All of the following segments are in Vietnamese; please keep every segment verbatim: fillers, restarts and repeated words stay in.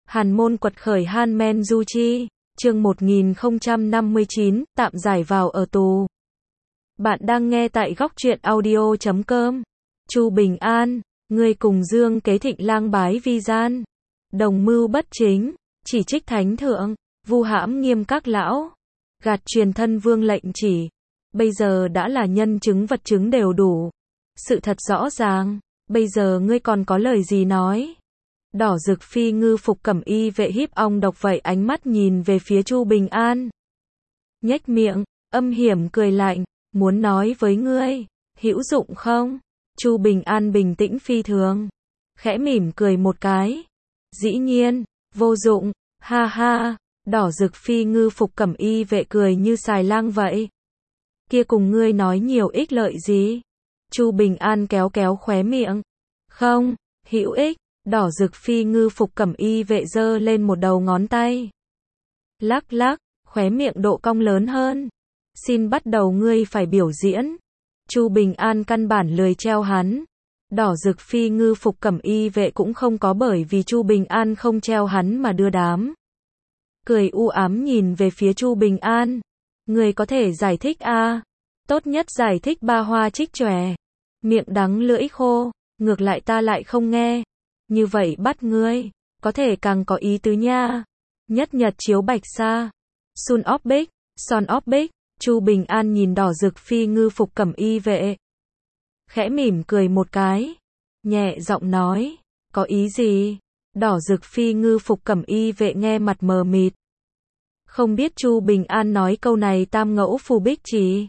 Hàn môn quật khởi Han Men Du Chi, chương một nghìn không trăm năm mươi chín, tạm giải vào ở tù. Bạn đang nghe tại góc truyện audio chấm com. Chu Bình An, ngươi cùng Dương Kế Thịnh lang bái vi gian, đồng mưu bất chính, chỉ trích thánh thượng, vu hãm nghiêm các lão, gạt truyền thân vương lệnh chỉ. Bây giờ đã là nhân chứng vật chứng đều đủ, sự thật rõ ràng, bây giờ ngươi còn có lời gì nói? Đỏ Rực Phi Ngư phục cẩm y vệ híp ong độc vậy ánh mắt nhìn về phía Chu Bình An. Nhếch miệng, âm hiểm cười lạnh, muốn nói với ngươi, hữu dụng không? Chu Bình An bình tĩnh phi thường, khẽ mỉm cười một cái. Dĩ nhiên, vô dụng, ha ha. Đỏ Rực Phi Ngư phục cẩm y vệ cười như xài lang vậy. Kia cùng ngươi nói nhiều ích lợi gì? Chu Bình An kéo kéo khóe miệng. Không, hữu ích. Đỏ Rực Phi Ngư phục cẩm y vệ giơ lên một đầu ngón tay. Lắc lắc, khóe miệng độ cong lớn hơn. Xin bắt đầu ngươi phải biểu diễn. Chu Bình An căn bản lười treo hắn. Đỏ Rực Phi Ngư phục cẩm y vệ cũng không có bởi vì Chu Bình An không treo hắn mà đưa đám. Cười u ám nhìn về phía Chu Bình An. Ngươi có thể giải thích a? À? Tốt nhất giải thích ba hoa trích chòe. Miệng đắng lưỡi khô, ngược lại ta lại không nghe. Như vậy bắt ngươi, có thể càng có ý tứ nha. Nhất nhật chiếu bạch sa. Sun óc bích, son óc bích. Chu Bình An nhìn Đỏ Rực Phi Ngư phục cẩm y vệ. Khẽ mỉm cười một cái. Nhẹ giọng nói. Có ý gì? Đỏ Rực Phi Ngư phục cẩm y vệ nghe mặt mờ mịt. Không biết Chu Bình An nói câu này tam ngẫu phù bích chỉ.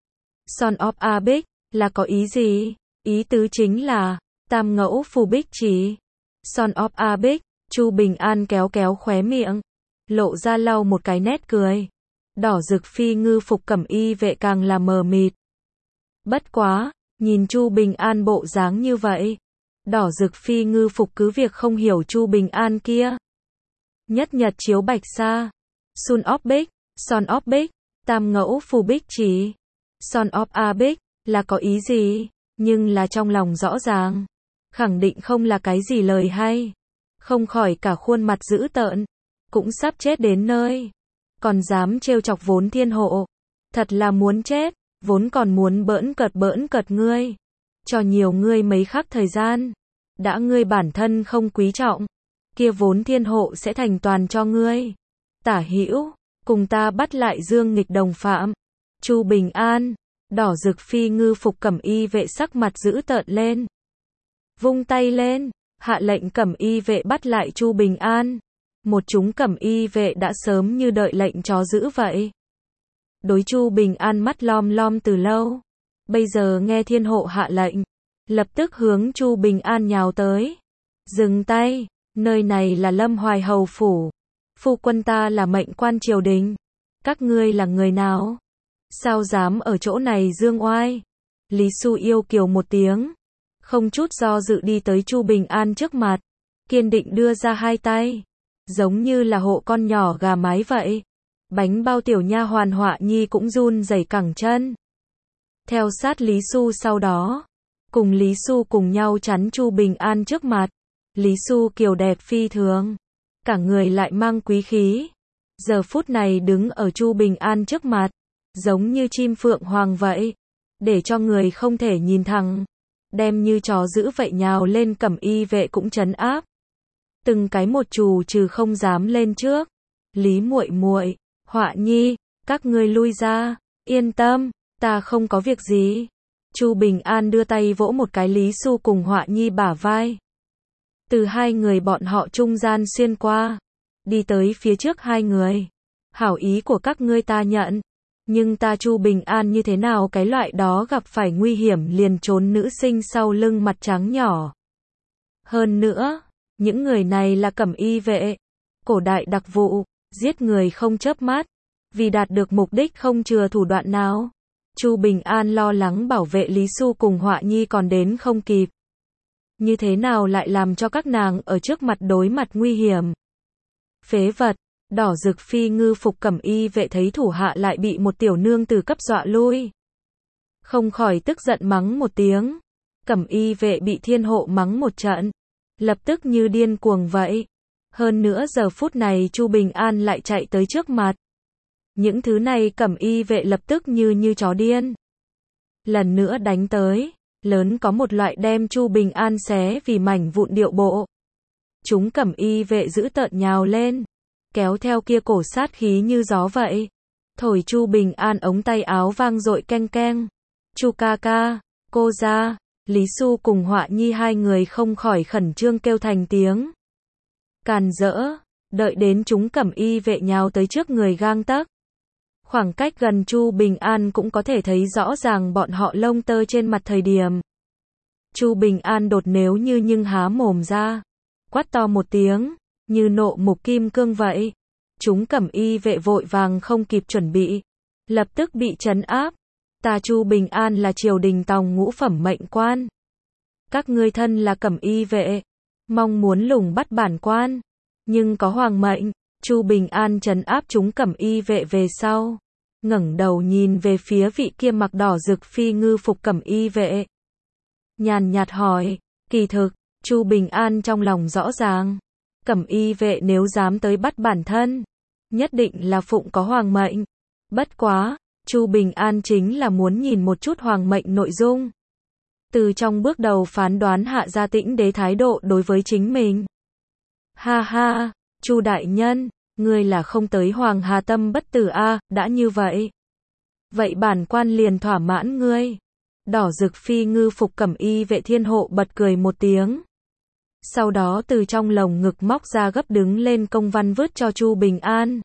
Son of a bích, là có ý gì? Ý tứ chính là, tam ngẫu phù bích chỉ. Son of a bích, Chu Bình An kéo kéo khóe miệng. Lộ ra lau một cái nét cười. Đỏ Rực Phi Ngư phục cẩm y vệ càng là mờ mịt. Bất quá, nhìn Chu Bình An bộ dáng như vậy. Đỏ Rực Phi Ngư phục cứ việc không hiểu Chu Bình An kia. Nhất nhật chiếu bạch sa. Sun of bích, son of bích, tam ngẫu phù bích chỉ. Son of a bích, là có ý gì? Nhưng là trong lòng rõ ràng. Khẳng định không là cái gì lời hay. Không khỏi cả khuôn mặt dữ tợn. Cũng sắp chết đến nơi. Còn dám trêu chọc vốn thiên hộ. Thật là muốn chết. Vốn còn muốn bỡn cợt bỡn cợt ngươi. Cho nhiều ngươi mấy khắc thời gian. Đã ngươi bản thân không quý trọng. Kia vốn thiên hộ sẽ thành toàn cho ngươi. Tả hữu, cùng ta bắt lại Dương nghịch đồng phạm. Chu Bình An. Đỏ Rực Phi Ngư phục cẩm y vệ sắc mặt dữ tợn lên. Vung tay lên, hạ lệnh cẩm y vệ bắt lại Chu Bình An. Một chúng cẩm y vệ đã sớm như đợi lệnh chó dữ vậy. Đối Chu Bình An mắt lom lom từ lâu. Bây giờ nghe thiên hộ hạ lệnh, lập tức hướng Chu Bình An nhào tới. Dừng tay, nơi này là Lâm Hoài Hầu phủ. Phu quân ta là mệnh quan triều đình. Các ngươi là người nào? Sao dám ở chỗ này dương oai? Lý Xu yêu kiều một tiếng. Không chút do dự đi tới Chu Bình An trước mặt. Kiên định đưa ra hai tay. Giống như là hộ con nhỏ gà mái vậy. Bánh bao tiểu nha hoàn Họa Nhi cũng run rẩy cẳng chân. Theo sát Lý Xu sau đó. Cùng Lý Xu cùng nhau chắn Chu Bình An trước mặt. Lý Xu kiều đẹp phi thường. Cả người lại mang quý khí. Giờ phút này đứng ở Chu Bình An trước mặt. Giống như chim phượng hoàng vậy. Để cho người không thể nhìn thẳng. Đem như chó dữ vậy nhào lên cẩm y vệ cũng trấn áp. Từng cái một trù trừ không dám lên trước. Lý muội muội, Họa Nhi, các ngươi lui ra. Yên tâm, ta không có việc gì. Chu Bình An đưa tay vỗ một cái Lý Xu cùng Họa Nhi bả vai. Từ hai người bọn họ trung gian xuyên qua. Đi tới phía trước hai người. Hảo ý của các ngươi ta nhận. Nhưng ta Chu Bình An như thế nào cái loại đó gặp phải nguy hiểm liền trốn nữ sinh sau lưng mặt trắng nhỏ. Hơn nữa, những người này là cẩm y vệ. Cổ đại đặc vụ, giết người không chớp mắt. Vì đạt được mục đích không chừa thủ đoạn nào. Chu Bình An lo lắng bảo vệ Lý Xu cùng Họa Nhi còn đến không kịp. Như thế nào lại làm cho các nàng ở trước mặt đối mặt nguy hiểm. Phế vật. Đỏ Rực Phi Ngư phục cẩm y vệ thấy thủ hạ lại bị một tiểu nương tử cấp dọa lui. Không khỏi tức giận mắng một tiếng. Cẩm y vệ bị thiên hộ mắng một trận. Lập tức như điên cuồng vậy. Hơn nữa giờ phút này Chu Bình An lại chạy tới trước mặt. Những thứ này cẩm y vệ lập tức như như chó điên. Lần nữa đánh tới, lớn có một loại đem Chu Bình An xé vì mảnh vụn điệu bộ. Chúng cẩm y vệ giữ tợn nhào lên, kéo theo kia cổ sát khí như gió vậy. Thổi Chu Bình An ống tay áo vang dội keng keng. Chu ca ca, cô ra, Lý Xu cùng Họa Nhi hai người không khỏi khẩn trương kêu thành tiếng. Càn rỡ, đợi đến chúng cẩm y vệ nhào tới trước người gang tấc. Khoảng cách gần Chu Bình An cũng có thể thấy rõ ràng bọn họ lông tơ trên mặt thời điểm. Chu Bình An đột nếu như nhưng há mồm ra, quát to một tiếng, như nộ mục kim cương vậy. Chúng cẩm y vệ vội vàng không kịp chuẩn bị, lập tức bị trấn áp. Ta Chu Bình An là triều đình tòng ngũ phẩm mệnh quan. Các ngươi thân là cẩm y vệ, mong muốn lùng bắt bản quan, nhưng có hoàng mệnh. Chu Bình An trấn áp chúng cẩm y vệ về sau, ngẩng đầu nhìn về phía vị kia mặc đỏ rực phi ngư phục cẩm y vệ. Nhàn nhạt hỏi, kỳ thực, Chu Bình An trong lòng rõ ràng, cẩm y vệ nếu dám tới bắt bản thân, nhất định là phụng có hoàng mệnh. Bất quá, Chu Bình An chính là muốn nhìn một chút hoàng mệnh nội dung. Từ trong bước đầu phán đoán hạ gia Tĩnh Đế thái độ đối với chính mình. Ha ha, Chu đại nhân, ngươi là không tới Hoàng Hà tâm bất tử a, à, đã như vậy. Vậy bản quan liền thỏa mãn ngươi. Đỏ rực phi ngư phục cẩm y vệ thiên hộ bật cười một tiếng. Sau đó từ trong lồng ngực móc ra gấp đứng lên công văn vứt cho Chu Bình An.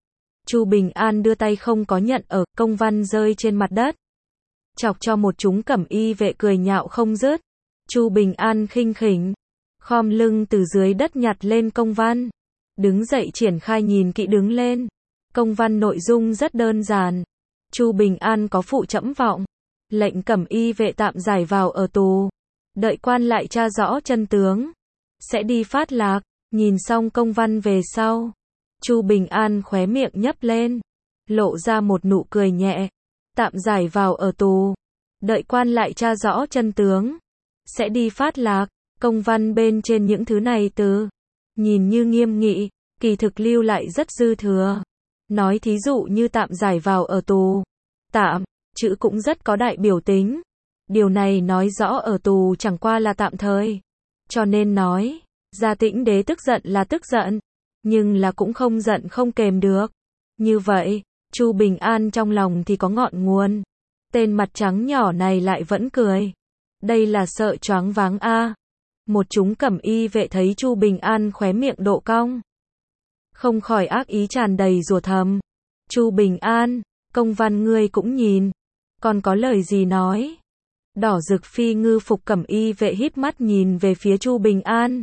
Chu Bình An đưa tay không có nhận ở, công văn rơi trên mặt đất. Chọc cho một chúng cẩm y vệ cười nhạo không dứt. Chu Bình An khinh khỉnh, khom lưng từ dưới đất nhặt lên công văn. Đứng dậy triển khai nhìn kỹ đứng lên. Công văn nội dung rất đơn giản. Chu Bình An có phụ trẫm vọng, lệnh cẩm y vệ tạm giải vào ở tù. Đợi quan lại tra rõ chân tướng, sẽ đi phát lạc. Nhìn xong công văn về sau, Chu Bình An khóe miệng nhấp lên, lộ ra một nụ cười nhẹ. Tạm giải vào ở tù, đợi quan lại tra rõ chân tướng, sẽ đi phát lạc. Công văn bên trên những thứ này từ nhìn như nghiêm nghị, kỳ thực lưu lại rất dư thừa. Nói thí dụ như tạm giải vào ở tù. Tạm, chữ cũng rất có đại biểu tính. Điều này nói rõ ở tù chẳng qua là tạm thời. Cho nên nói, gia Tĩnh Đế tức giận là tức giận, nhưng là cũng không giận không kềm được. Như vậy, Chu Bình An trong lòng thì có ngọn nguồn. Tên mặt trắng nhỏ này lại vẫn cười. Đây là sợ choáng váng a. Một chúng cẩm y vệ thấy Chu Bình An khóe miệng độ cong, không khỏi ác ý tràn đầy rủa thầm. Chu Bình An, công văn ngươi cũng nhìn, còn có lời gì nói? Đỏ rực phi ngư phục cẩm y vệ híp mắt nhìn về phía Chu Bình An.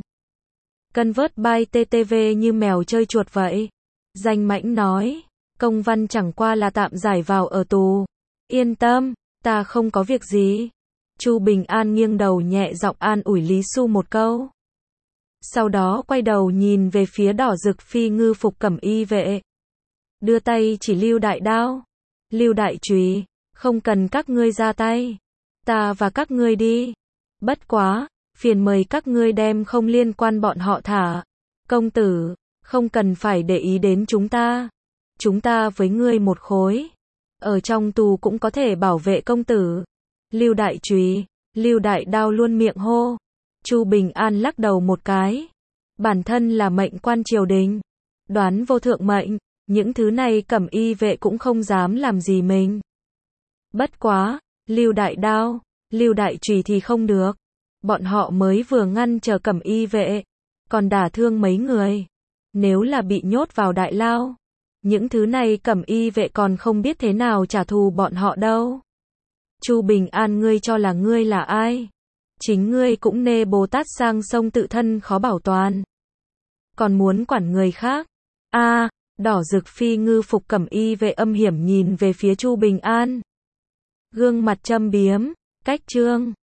Cân vớt bay tê tê vê như mèo chơi chuột vậy. Danh mãnh nói, công văn chẳng qua là tạm giải vào ở tù. Yên tâm, ta không có việc gì. Chu Bình An nghiêng đầu nhẹ giọng an ủi Lý Xu một câu. Sau đó quay đầu nhìn về phía đỏ rực phi ngư phục cẩm y vệ. Đưa tay chỉ Lưu đại đao, Lưu đại chùy, không cần các ngươi ra tay. Ta và các ngươi đi. Bất quá, phiền mời các ngươi đem không liên quan bọn họ thả. Công tử, không cần phải để ý đến chúng ta. Chúng ta với ngươi một khối. Ở trong tù cũng có thể bảo vệ công tử. Lưu đại chùy, Lưu đại đao luôn miệng hô. Chu Bình An lắc đầu một cái. Bản thân là mệnh quan triều đình, đoán vô thượng mệnh, những thứ này cẩm y vệ cũng không dám làm gì mình. Bất quá, Lưu đại đao, Lưu đại chùy thì không được. Bọn họ mới vừa ngăn chờ cẩm y vệ, còn đả thương mấy người. Nếu là bị nhốt vào đại lao, những thứ này cẩm y vệ còn không biết thế nào trả thù bọn họ đâu. Chu Bình An, ngươi cho là ngươi là ai? Chính ngươi cũng nê Bồ Tát sang sông tự thân khó bảo toàn. Còn muốn quản người khác? A, à, đỏ rực phi ngư phục cẩm y vệ âm hiểm nhìn về phía Chu Bình An. Gương mặt châm biếm, cách trương.